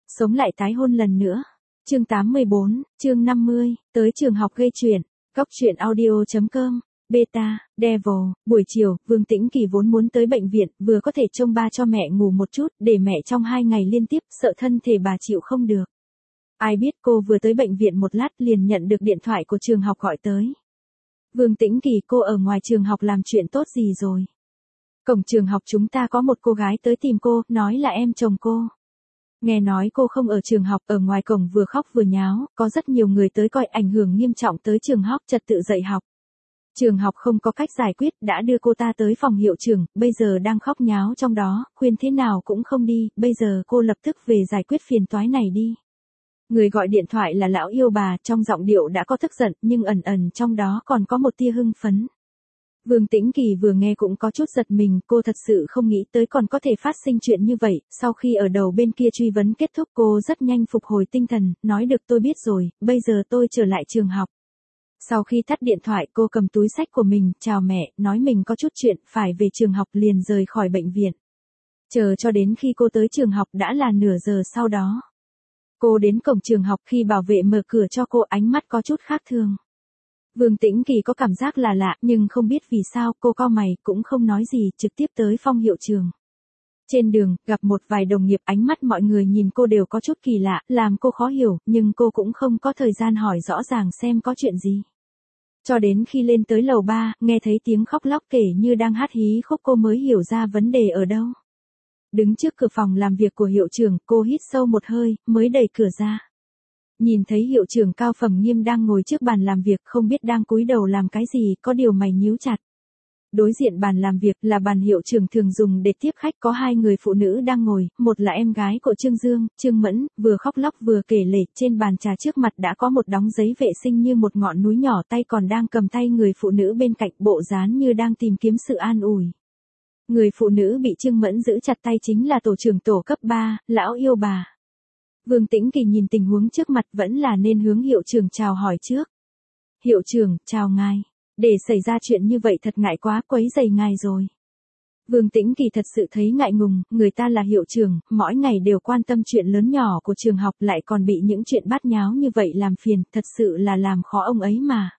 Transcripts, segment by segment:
Sống lại tái hôn lần nữa. Chương 84, chương 50, tới trường học gây chuyện. Góc truyện audio.com. Beta, Devil, buổi chiều, Vương Tĩnh Kỳ vốn muốn tới bệnh viện, vừa có thể trông ba cho mẹ ngủ một chút, để mẹ trong 2 ngày liên tiếp, sợ thân thể bà chịu không được. Ai biết cô vừa tới bệnh viện một lát liền nhận được điện thoại của trường học gọi tới. Vương Tĩnh Kỳ, cô ở ngoài trường học làm chuyện tốt gì rồi? Cổng trường học chúng ta có một cô gái tới tìm cô, nói là em chồng cô. Nghe nói cô không ở trường học, ở ngoài cổng vừa khóc vừa nháo, có rất nhiều người tới coi, ảnh hưởng nghiêm trọng tới trường học, trật tự dạy học. Trường học không có cách giải quyết, đã đưa cô ta tới phòng hiệu trưởng, bây giờ đang khóc nháo trong đó, khuyên thế nào cũng không đi, bây giờ cô lập tức về giải quyết phiền toái này đi. Người gọi điện thoại là lão yêu bà, trong giọng điệu đã có tức giận, nhưng ẩn ẩn trong đó còn có một tia hưng phấn. Vương Tĩnh Kỳ vừa nghe cũng có chút giật mình, cô thật sự không nghĩ tới còn có thể phát sinh chuyện như vậy, sau khi ở đầu bên kia truy vấn kết thúc cô rất nhanh phục hồi tinh thần, nói được tôi biết rồi, bây giờ tôi trở lại trường học. Sau khi tắt điện thoại cô cầm túi xách của mình, chào mẹ, nói mình có chút chuyện, phải về trường học liền rời khỏi bệnh viện. Chờ cho đến khi cô tới trường học đã là nửa giờ sau đó. Cô đến cổng trường học khi bảo vệ mở cửa cho cô ánh mắt có chút khác thường. Vương Tĩnh Kỳ có cảm giác là lạ nhưng không biết vì sao cô cau mày cũng không nói gì trực tiếp tới phòng hiệu trường. Trên đường, gặp một vài đồng nghiệp ánh mắt mọi người nhìn cô đều có chút kỳ lạ, làm cô khó hiểu, nhưng cô cũng không có thời gian hỏi rõ ràng xem có chuyện gì. Cho đến khi lên tới lầu 3, nghe thấy tiếng khóc lóc kể như đang hát hí khúc cô mới hiểu ra vấn đề ở đâu. Đứng trước cửa phòng làm việc của hiệu trưởng, cô hít sâu một hơi, mới đẩy cửa ra. Nhìn thấy hiệu trưởng Cao Phẩm Nghiêm đang ngồi trước bàn làm việc không biết đang cúi đầu làm cái gì, có điều mày nhíu chặt. Đối diện bàn làm việc là bàn hiệu trưởng thường dùng để tiếp khách, có 2 người phụ nữ đang ngồi, một là em gái của Trương Dương, Trương Mẫn, vừa khóc lóc vừa kể lể, trên bàn trà trước mặt đã có một đống giấy vệ sinh như một ngọn núi nhỏ, tay còn đang cầm tay người phụ nữ bên cạnh, bộ dáng như đang tìm kiếm sự an ủi. Người phụ nữ bị Trương Mẫn giữ chặt tay chính là tổ trưởng tổ cấp 3, lão yêu bà. Vương Tĩnh Kỳ nhìn tình huống trước mặt vẫn là nên hướng hiệu trưởng chào hỏi trước. Hiệu trưởng, chào ngài. Để xảy ra chuyện như vậy thật ngại quá, quấy rầy ngài rồi. Vương Tĩnh Kỳ thật sự thấy ngại ngùng, người ta là hiệu trưởng, mỗi ngày đều quan tâm chuyện lớn nhỏ của trường học lại còn bị những chuyện bát nháo như vậy làm phiền, thật sự là làm khó ông ấy mà.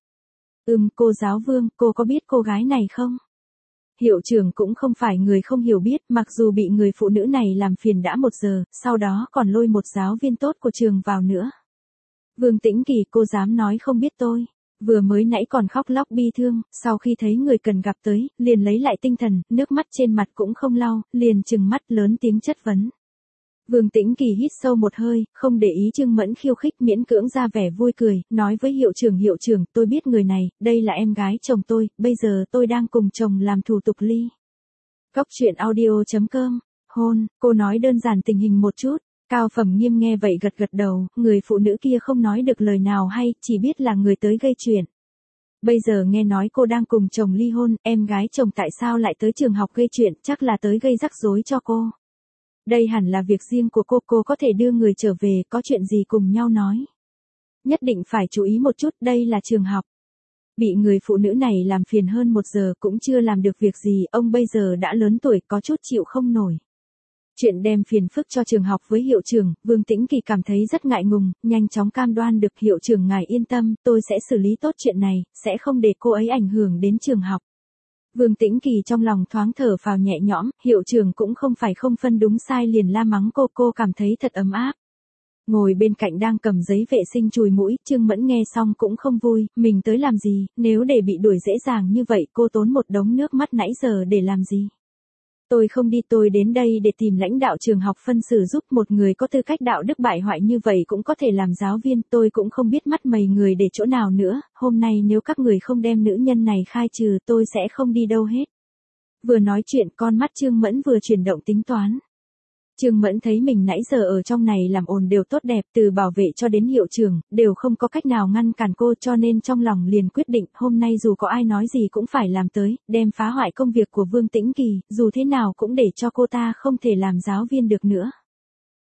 Cô giáo Vương, cô có biết cô gái này không? Hiệu trưởng cũng không phải người không hiểu biết, mặc dù bị người phụ nữ này làm phiền đã 1 giờ, sau đó còn lôi một giáo viên tốt của trường vào nữa. Vương Tĩnh Kỳ, cô dám nói không biết tôi. Vừa mới nãy còn khóc lóc bi thương, sau khi thấy người cần gặp tới, liền lấy lại tinh thần, nước mắt trên mặt cũng không lau, liền trừng mắt lớn tiếng chất vấn. Vương Tĩnh Kỳ hít sâu một hơi, không để ý Trương Mẫn khiêu khích, miễn cưỡng ra vẻ vui cười, nói với hiệu trưởng, tôi biết người này, đây là em gái chồng tôi, bây giờ tôi đang cùng chồng làm thủ tục ly. Góc truyện audio.com, hôn, cô nói đơn giản tình hình một chút. Cao Phẩm Nghiêm nghe vậy gật gật đầu, người phụ nữ kia không nói được lời nào hay, chỉ biết là người tới gây chuyện. Bây giờ nghe nói cô đang cùng chồng ly hôn, em gái chồng tại sao lại tới trường học gây chuyện, chắc là tới gây rắc rối cho cô. Đây hẳn là việc riêng của cô có thể đưa người trở về, có chuyện gì cùng nhau nói. Nhất định phải chú ý một chút, đây là trường học. Bị người phụ nữ này làm phiền hơn 1 giờ cũng chưa làm được việc gì, ông bây giờ đã lớn tuổi có chút chịu không nổi. Chuyện đem phiền phức cho trường học với hiệu trưởng, Vương Tĩnh Kỳ cảm thấy rất ngại ngùng, nhanh chóng cam đoan được hiệu trưởng ngài yên tâm, tôi sẽ xử lý tốt chuyện này, sẽ không để cô ấy ảnh hưởng đến trường học. Vương Tĩnh Kỳ trong lòng thoáng thở phào nhẹ nhõm, hiệu trưởng cũng không phải không phân đúng sai liền la mắng cô cảm thấy thật ấm áp. Ngồi bên cạnh đang cầm giấy vệ sinh chùi mũi, Trương Mẫn nghe xong cũng không vui, mình tới làm gì, nếu để bị đuổi dễ dàng như vậy cô tốn một đống nước mắt nãy giờ để làm gì. Tôi không đi, tôi đến đây để tìm lãnh đạo trường học phân xử giúp, một người có tư cách đạo đức bại hoại như vậy cũng có thể làm giáo viên, tôi cũng không biết mắt mày người để chỗ nào nữa, hôm nay nếu các người không đem nữ nhân này khai trừ tôi sẽ không đi đâu hết. Vừa nói chuyện con mắt Trương Mẫn vừa chuyển động tính toán. Trương Mẫn thấy mình nãy giờ ở trong này làm ồn đều tốt đẹp, từ bảo vệ cho đến hiệu trưởng, đều không có cách nào ngăn cản cô, cho nên trong lòng liền quyết định, hôm nay dù có ai nói gì cũng phải làm tới, đem phá hoại công việc của Vương Tĩnh Kỳ, dù thế nào cũng để cho cô ta không thể làm giáo viên được nữa.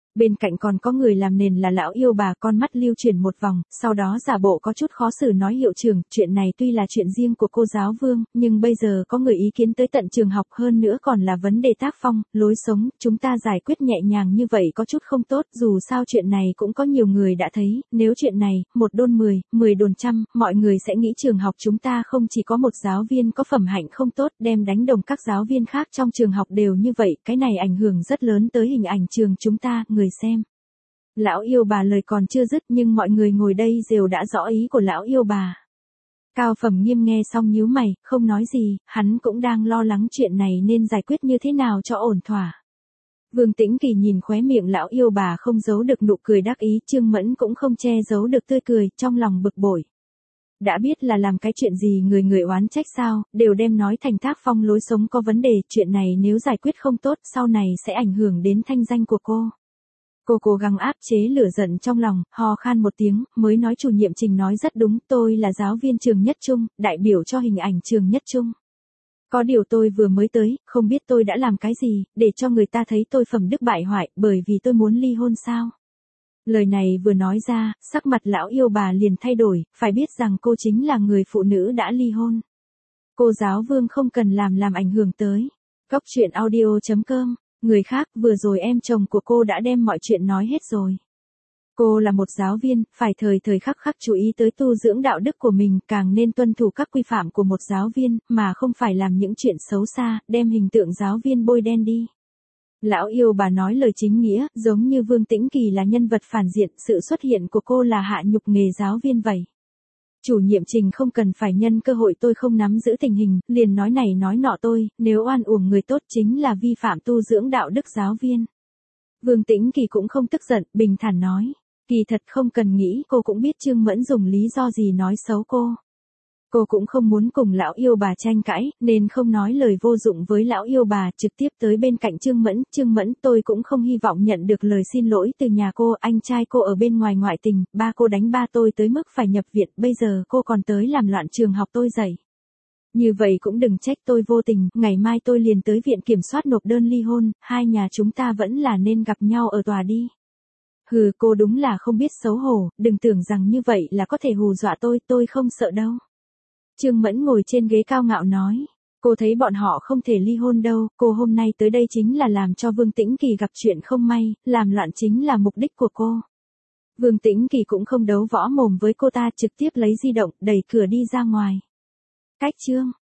Bên cạnh còn có người làm nền là lão yêu bà, con mắt lưu chuyển một vòng, sau đó giả bộ có chút khó xử nói hiệu trưởng, chuyện này tuy là chuyện riêng của cô giáo Vương, nhưng bây giờ có người ý kiến tới tận trường học, hơn nữa còn là vấn đề tác phong, lối sống, chúng ta giải quyết nhẹ nhàng như vậy có chút không tốt, dù sao chuyện này cũng có nhiều người đã thấy, nếu chuyện này, 1 đôn 10, 10 đồn trăm, mọi người sẽ nghĩ trường học chúng ta không chỉ có một giáo viên có phẩm hạnh không tốt, đem đánh đồng các giáo viên khác trong trường học đều như vậy, cái này ảnh hưởng rất lớn tới hình ảnh trường chúng ta, người xem. Lão yêu bà lời còn chưa dứt nhưng mọi người ngồi đây đều đã rõ ý của lão yêu bà. Cao Phẩm Nghiêm nghe xong nhíu mày, không nói gì, hắn cũng đang lo lắng chuyện này nên giải quyết như thế nào cho ổn thỏa. Vương Tĩnh Kỳ nhìn khóe miệng lão yêu bà không giấu được nụ cười đắc ý, Trương Mẫn cũng không che giấu được tươi cười, trong lòng bực bội. Đã biết là làm cái chuyện gì người người oán trách sao, đều đem nói thành tác phong lối sống có vấn đề, chuyện này nếu giải quyết không tốt, sau này sẽ ảnh hưởng đến thanh danh của cô. Cô cố gắng áp chế lửa giận trong lòng, ho khan một tiếng, mới nói chủ nhiệm Trình nói rất đúng, tôi là giáo viên trường Nhất Trung, đại biểu cho hình ảnh trường Nhất Trung. Có điều tôi vừa mới tới, không biết tôi đã làm cái gì, để cho người ta thấy tôi phẩm đức bại hoại, bởi vì tôi muốn ly hôn sao. Lời này vừa nói ra, sắc mặt lão yêu bà liền thay đổi, phải biết rằng cô chính là người phụ nữ đã ly hôn. Cô giáo Vương không cần làm ảnh hưởng tới. Góc truyện audio.com, người khác vừa rồi em chồng của cô đã đem mọi chuyện nói hết rồi. Cô là một giáo viên, phải thời thời khắc khắc chú ý tới tu dưỡng đạo đức của mình, càng nên tuân thủ các quy phạm của một giáo viên, mà không phải làm những chuyện xấu xa, đem hình tượng giáo viên bôi đen đi. Lão yêu bà nói lời chính nghĩa, giống như Vương Tĩnh Kỳ là nhân vật phản diện, sự xuất hiện của cô là hạ nhục nghề giáo viên vậy. Chủ nhiệm Trình không cần phải nhân cơ hội tôi không nắm giữ tình hình, liền nói này nói nọ tôi, nếu oan uổng người tốt chính là vi phạm tu dưỡng đạo đức giáo viên. Vương Tĩnh Kỳ cũng không tức giận, bình thản nói, kỳ thật không cần nghĩ, cô cũng biết Trương Mẫn dùng lý do gì nói xấu cô. Cô cũng không muốn cùng lão yêu bà tranh cãi, nên không nói lời vô dụng với lão yêu bà, trực tiếp tới bên cạnh Trương Mẫn, tôi cũng không hy vọng nhận được lời xin lỗi từ nhà cô, anh trai cô ở bên ngoài ngoại tình, ba cô đánh ba tôi tới mức phải nhập viện, bây giờ cô còn tới làm loạn trường học tôi dạy. Như vậy cũng đừng trách tôi vô tình, ngày mai tôi liền tới viện kiểm soát nộp đơn ly hôn, hai nhà chúng ta vẫn là nên gặp nhau ở tòa đi. Hừ, cô đúng là không biết xấu hổ, đừng tưởng rằng như vậy là có thể hù dọa tôi không sợ đâu. Trương Mẫn ngồi trên ghế cao ngạo nói, cô thấy bọn họ không thể ly hôn đâu, cô hôm nay tới đây chính là làm cho Vương Tĩnh Kỳ gặp chuyện không may, làm loạn chính là mục đích của cô. Vương Tĩnh Kỳ cũng không đấu võ mồm với cô ta, trực tiếp lấy di động, đẩy cửa đi ra ngoài. Cách chương